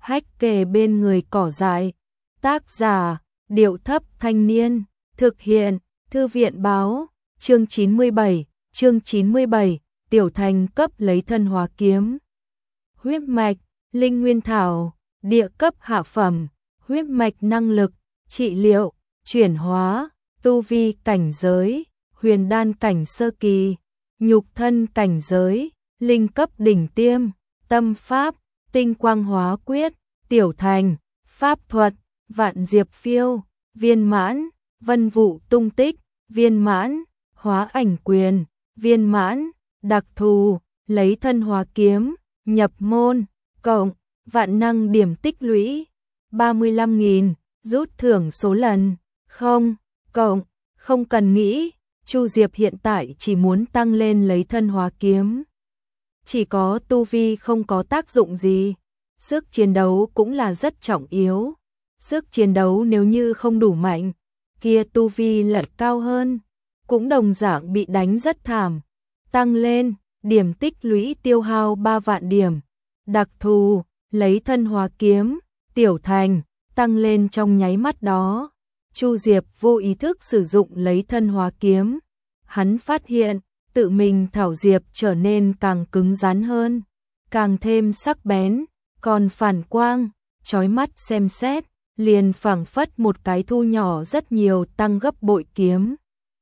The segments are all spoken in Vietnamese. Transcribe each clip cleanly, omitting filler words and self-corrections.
hách kề bên người cỏ dại. Tác giả, Điệu Thấp Thanh Niên. Thực hiện, Thư viện Báo. Chương 97, Tiểu Thành cấp lấy thân hóa kiếm. Huyết mạch, linh nguyên thảo, địa cấp hạ phẩm, huyết mạch năng lực, trị liệu, chuyển hóa, tu vi cảnh giới, huyền đan cảnh sơ kỳ, nhục thân cảnh giới, linh cấp đỉnh tiêm, tâm pháp, tinh quang hóa quyết, tiểu thành, pháp thuật, vạn diệp phiêu, viên mãn, vân vụ tung tích, viên mãn, hóa ảnh quyền, viên mãn, đặc thù, lấy thân hóa kiếm, nhập môn, cộng, vạn năng điểm tích lũy, 35.000, rút thưởng số lần, không, cộng, không cần nghĩ, Chu Diệp hiện tại chỉ muốn tăng lên lấy thân hóa kiếm. Chỉ có tu vi không có tác dụng gì, sức chiến đấu cũng là rất trọng yếu. Sức chiến đấu nếu như không đủ mạnh, kia tu vi lại cao hơn, cũng đồng dạng bị đánh rất thảm. Tăng lên, điểm tích lũy tiêu hao 3 vạn điểm. Đặc thù, lấy thân hóa kiếm, tiểu thành, tăng lên trong nháy mắt đó. Chu Diệp vô ý thức sử dụng lấy thân hóa kiếm. Hắn phát hiện, tự mình thảo diệp trở nên càng cứng rắn hơn, càng thêm sắc bén, còn phản quang, chói mắt xem xét, liền phảng phất một cái thu nhỏ rất nhiều tăng gấp bội kiếm.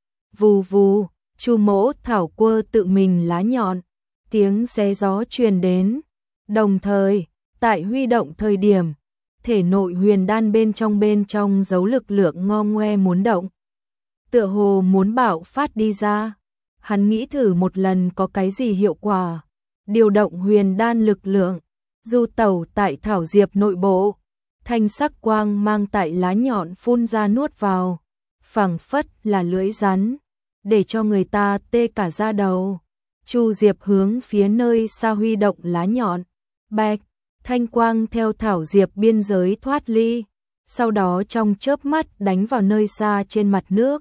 Vù vù, Chu Mỗ thảo quơ tự mình lá nhọn, tiếng xé gió truyền đến. Đồng thời, tại huy động thời điểm, thể nội huyền đan bên trong giấu lực lượng ngo ngoe muốn động. Tựa hồ muốn bạo phát đi ra. Hắn nghĩ thử một lần có cái gì hiệu quả. Điều động huyền đan lực lượng, du tẩu tại thảo diệp nội bộ. Thanh sắc quang mang tại lá nhọn phun ra nuốt vào, phảng phất là lưỡi rắn, để cho người ta tê cả da đầu. Chu Diệp hướng phía nơi xa huy động lá nhọn, bạch, thanh quang theo thảo diệp biên giới thoát ly, sau đó trong chớp mắt đánh vào nơi xa trên mặt nước.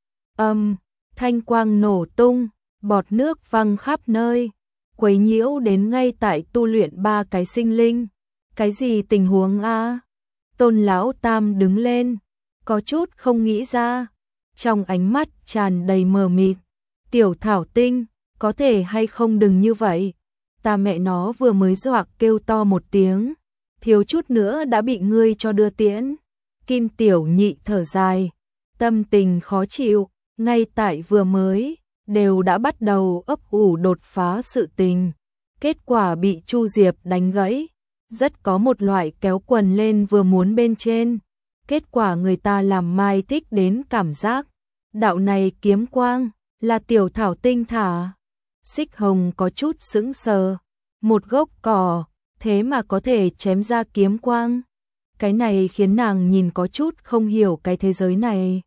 Thanh quang nổ tung, bọt nước văng khắp nơi, quấy nhiễu đến ngay tại tu luyện 3 cái sinh linh. Cái gì tình huống a? Tôn lão tam đứng lên, có chút không nghĩ ra, trong ánh mắt tràn đầy mờ mịt. Tiểu Thảo Tinh, có thể hay không đừng như vậy, ta mẹ nó vừa mới dọa kêu to một tiếng, thiếu chút nữa đã bị ngươi cho đưa tiễn. Kim Tiểu Nhị thở dài, tâm tình khó chịu, ngay tại vừa mới, đều đã bắt đầu ấp ủ đột phá sự tình. Kết quả bị Chu Diệp đánh gãy, rất có một loại kéo quần lên vừa muốn bên trên. Kết quả người ta làm mai thích đến cảm giác. Đạo này kiếm quang, là Tiểu Thảo Tinh thả. Xích Hồng có chút sững sờ, một gốc cỏ, thế mà có thể chém ra kiếm quang. Cái này khiến nàng nhìn có chút không hiểu cái thế giới này.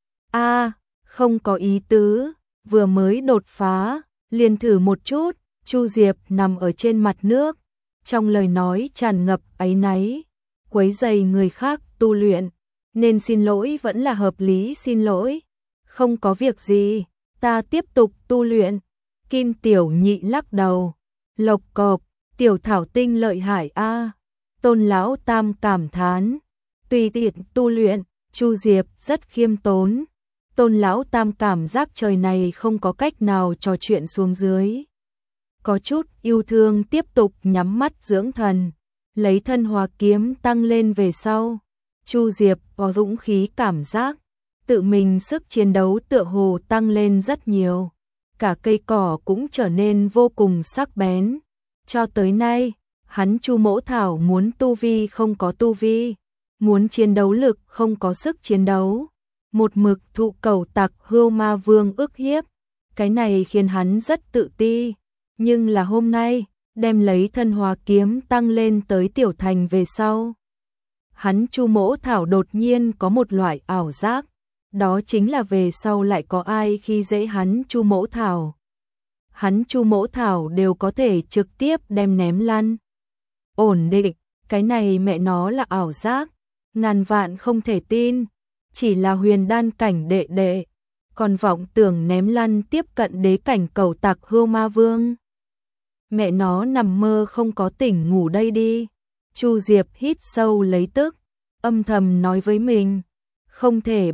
Không có ý tứ, vừa mới đột phá, liền thử một chút. Chu Diệp nằm ở trên mặt nước, trong lời nói tràn ngập áy náy, quấy rầy người khác tu luyện, nên xin lỗi vẫn là hợp lý xin lỗi. Không có việc gì, ta tiếp tục tu luyện. Kim Tiểu Nhị lắc đầu, lộc cộc, Tiểu Thảo Tinh lợi hại a. Tôn lão tam cảm thán, tùy tiện tu luyện. Chu Diệp rất khiêm tốn. Tôn lão tam cảm giác trời này không có cách nào trò chuyện xuống dưới. Có chút yêu thương tiếp tục nhắm mắt dưỡng thần, lấy thân hóa kiếm tăng lên về sau. Chu Diệp có dũng khí cảm giác, tự mình sức chiến đấu tựa hồ tăng lên rất nhiều. Cả cây cỏ cũng trở nên vô cùng sắc bén. Cho tới nay, hắn Chu Mỗ Thảo muốn tu vi không có tu vi, muốn chiến đấu lực không có sức chiến đấu. Một mực thụ Cẩu Tặc Hưu Ma Vương ức hiếp, cái này khiến hắn rất tự ti. Nhưng là hôm nay, đem lấy thân hóa kiếm tăng lên tới tiểu thành về sau. Hắn Chu Mỗ Thảo đột nhiên có một loại ảo giác, đó chính là về sau lại có ai khi dễ hắn Chu Mỗ Thảo. Hắn Chu Mỗ Thảo đều có thể trực tiếp đem ném lăn. Ổn định, cái này mẹ nó là ảo giác, ngàn vạn không thể tin, chỉ là huyền đan cảnh đệ đệ, còn vọng tưởng ném lăn tiếp cận đế cảnh Cẩu Tặc Hưu Ma Vương. Mẹ nó nằm mơ không có tỉnh ngủ đây đi. Chu Diệp hít sâu lấy tức, âm thầm nói với mình, không thể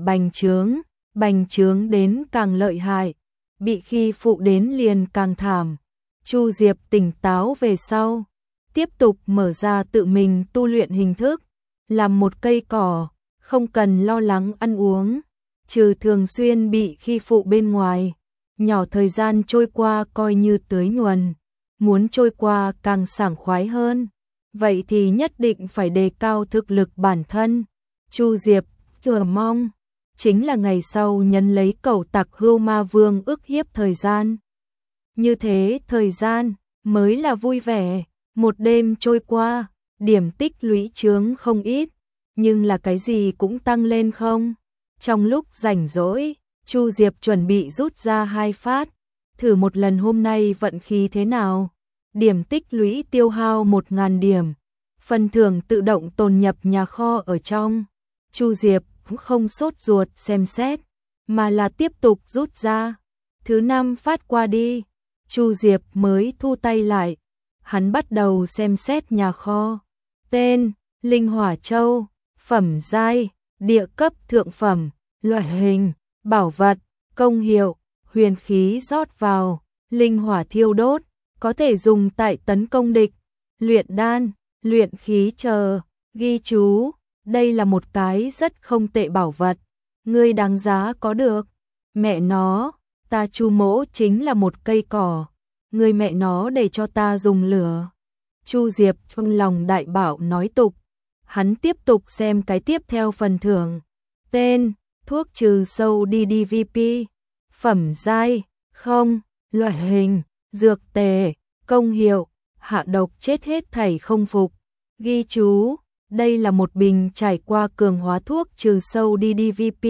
bành trướng đến càng lợi hại, bị khi phụ đến liền càng thảm. Chu Diệp tỉnh táo về sau, tiếp tục mở ra tự mình tu luyện hình thức, làm một cây cỏ, không cần lo lắng ăn uống, trừ thường xuyên bị khi phụ bên ngoài, nhỏ thời gian trôi qua coi như tưới nhuần, muốn trôi qua càng sảng khoái hơn, vậy thì nhất định phải đề cao thực lực bản thân. Chu Diệp chờ mong chính là ngày sau nhấn lấy cẩu tặc Hưu Ma Vương ức hiếp thời gian. Như thế thời gian mới là vui vẻ, một đêm trôi qua, điểm tích lũy chướng không ít, nhưng là cái gì cũng tăng lên không. Trong lúc rảnh rỗi, Chu Diệp chuẩn bị rút ra 2 phát, thử một lần hôm nay vận khí thế nào. Điểm tích lũy tiêu hao 1000 điểm, phần thưởng tự động tồn nhập nhà kho ở trong. Chu Diệp cũng không sốt ruột xem xét, mà là tiếp tục rút ra. Thứ 5 phát qua đi, Chu Diệp mới thu tay lại. Hắn bắt đầu xem xét nhà kho. Tên: Linh Hỏa Châu, phẩm giai: địa cấp thượng phẩm, loại hình: bảo vật, công hiệu: huyền khí rót vào, linh hỏa thiêu đốt, có thể dùng tại tấn công địch, luyện đan, luyện khí chờ. Ghi chú: đây là một cái rất không tệ bảo vật, ngươi đáng giá có được. Mẹ nó, ta Chu mỗ chính là một cây cỏ, ngươi mẹ nó để cho ta dùng lửa. Chu Diệp trong lòng đại bảo nói tục. Hắn tiếp tục xem cái tiếp theo phần thưởng. Tên: thuốc trừ sâu DDVP, phẩm giai: không, loại hình: dược tề, công hiệu: hạ độc chết hết thảy không phục. Ghi chú: đây là một bình trải qua cường hóa thuốc trừ sâu DDVP.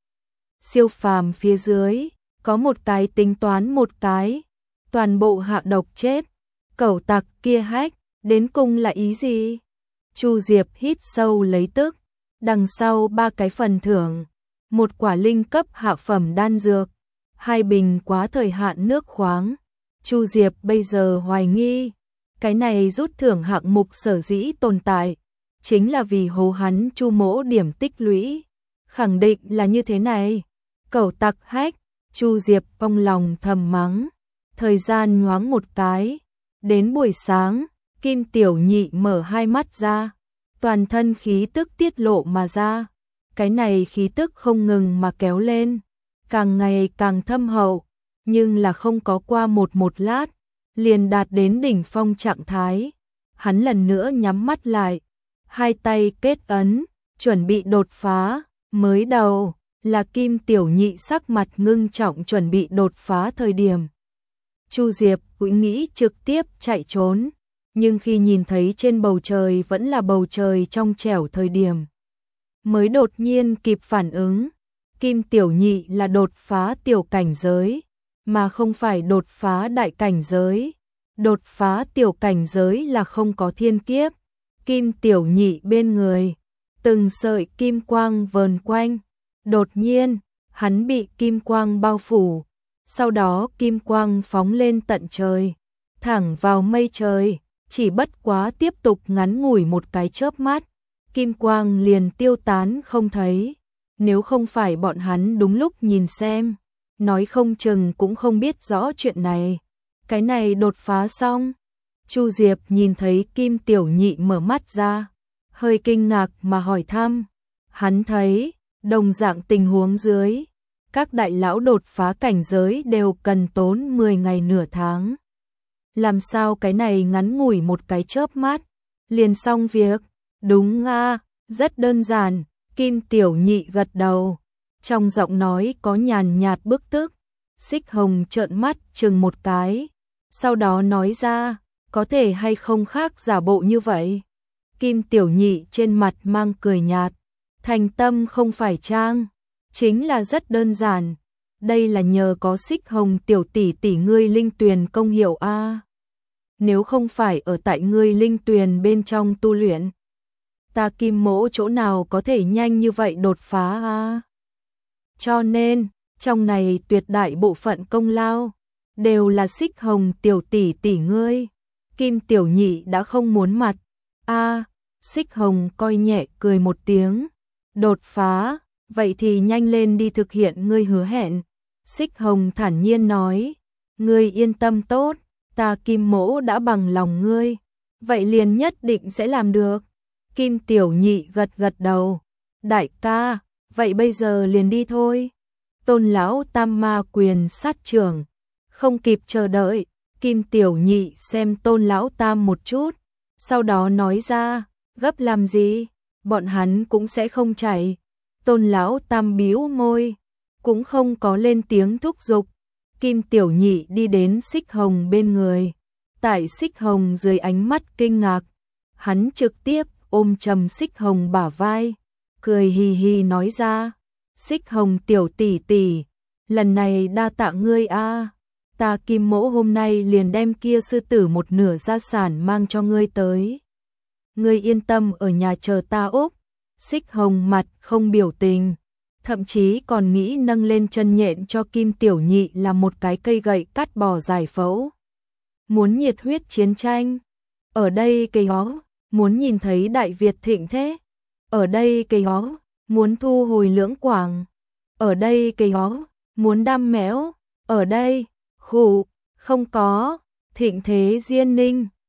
Siêu phàm phía dưới có một cái tính toán một cái, toàn bộ hạ độc chết. Cẩu tặc kia hack, đến cùng là ý gì? Chu Diệp hít sâu lấy tức, đằng sau 3 cái phần thưởng, một quả linh cấp hạ phẩm đan dược, 2 bình quá thời hạn nước khoáng. Chu Diệp bây giờ hoài nghi, cái này rút thưởng hạng mục sở dĩ tồn tại, chính là vì hố hắn Chu mỗ điểm tích lũy. Khẳng định là như thế này. Cẩu tặc hack, Chu Diệp trong lòng thầm mắng. Thời gian nhoáng một cái, đến buổi sáng, Kim Tiểu Nhị mở 2 mắt ra, toàn thân khí tức tiết lộ mà ra. Cái này khí tức không ngừng mà kéo lên, càng ngày càng thâm hậu, nhưng là không có qua một lát, liền đạt đến đỉnh phong trạng thái. Hắn lần nữa nhắm mắt lại, 2 tay kết ấn, chuẩn bị đột phá. Mới đầu là Kim Tiểu Nhị sắc mặt ngưng trọng chuẩn bị đột phá thời điểm. Chu Diệp cũng nghĩ trực tiếp chạy trốn, nhưng khi nhìn thấy trên bầu trời vẫn là bầu trời trong trẻo thời điểm, mới đột nhiên kịp phản ứng. Kim Tiểu Nhị là đột phá tiểu cảnh giới, mà không phải đột phá đại cảnh giới. Đột phá tiểu cảnh giới là không có thiên kiếp. Kim Tiểu Nhị bên người, từng sợi kim quang vờn quanh. Đột nhiên, hắn bị kim quang bao phủ, sau đó kim quang phóng lên tận trời, thẳng vào mây trời, chỉ bất quá tiếp tục ngắn ngủi một cái chớp mắt, kim quang liền tiêu tán không thấy. Nếu không phải bọn hắn đúng lúc nhìn xem, nói không chừng cũng không biết rõ chuyện này. Cái này đột phá xong, Chu Diệp nhìn thấy Kim Tiểu Nhị mở mắt ra, hơi kinh ngạc mà hỏi thăm. Hắn thấy, đồng dạng tình huống dưới, các đại lão đột phá cảnh giới đều cần tốn 10 ngày nửa tháng. Làm sao cái này ngắn ngủi một cái chớp mắt, liền xong việc? Đúng a, rất đơn giản. Kim Tiểu Nhị gật đầu, trong giọng nói có nhàn nhạt bức tức. Xích Hồng trợn mắt chừng một cái, sau đó nói ra, có thể hay không khác giả bộ như vậy? Kim Tiểu Nhị trên mặt mang cười nhạt, thành tâm không phải trang, chính là rất đơn giản. Đây là nhờ có Xích Hồng tiểu tỷ tỷ ngươi linh tuyền công hiệu a. Nếu không phải ở tại ngươi linh tuyền bên trong tu luyện, ta Kim mỗ chỗ nào có thể nhanh như vậy đột phá a. Cho nên, trong này tuyệt đại bộ phận công lao đều là Xích Hồng tiểu tỷ tỷ ngươi. Kim Tiểu Nhị đã không muốn mặt. A, Xích Hồng coi nhẹ cười một tiếng. Đột phá, vậy thì nhanh lên đi thực hiện ngươi hứa hẹn. Xích Hồng thản nhiên nói, ngươi yên tâm tốt, ta Kim Mỗ đã bằng lòng ngươi, vậy liền nhất định sẽ làm được. Kim Tiểu Nhị gật gật đầu, đại ca, vậy bây giờ liền đi thôi. Tôn lão tam ma quyền sát trưởng, không kịp chờ đợi, Kim Tiểu Nhị xem Tôn lão tam một chút, sau đó nói ra, gấp làm gì, bọn hắn cũng sẽ không chạy. Tôn lão tam bĩu môi, cũng không có lên tiếng thúc giục. Kim Tiểu Nhị đi đến Xích Hồng bên người, tại Xích Hồng dưới ánh mắt kinh ngạc, hắn trực tiếp ôm chầm Xích Hồng bả vai, cười hì hì nói ra, Xích Hồng tiểu tỷ tỷ, lần này đa tạ ngươi a, ta Kim Mỗ hôm nay liền đem kia sư tử một nửa gia sản mang cho ngươi tới. Ngươi yên tâm ở nhà chờ ta úc. Xích Hồng mặt không biểu tình, thậm chí còn nghĩ nâng lên chân nhện cho Kim Tiểu Nhị là một cái cây gậy cắt bỏ giải phẫu. Muốn nhiệt huyết chiến tranh, ở đây cây hó, muốn nhìn thấy Đại Việt thịnh thế, ở đây cây hó, muốn thu hồi Lưỡng Quảng, ở đây cây hó, muốn đam mẽo, ở đây, khụ, không có, thịnh thế Diên Ninh.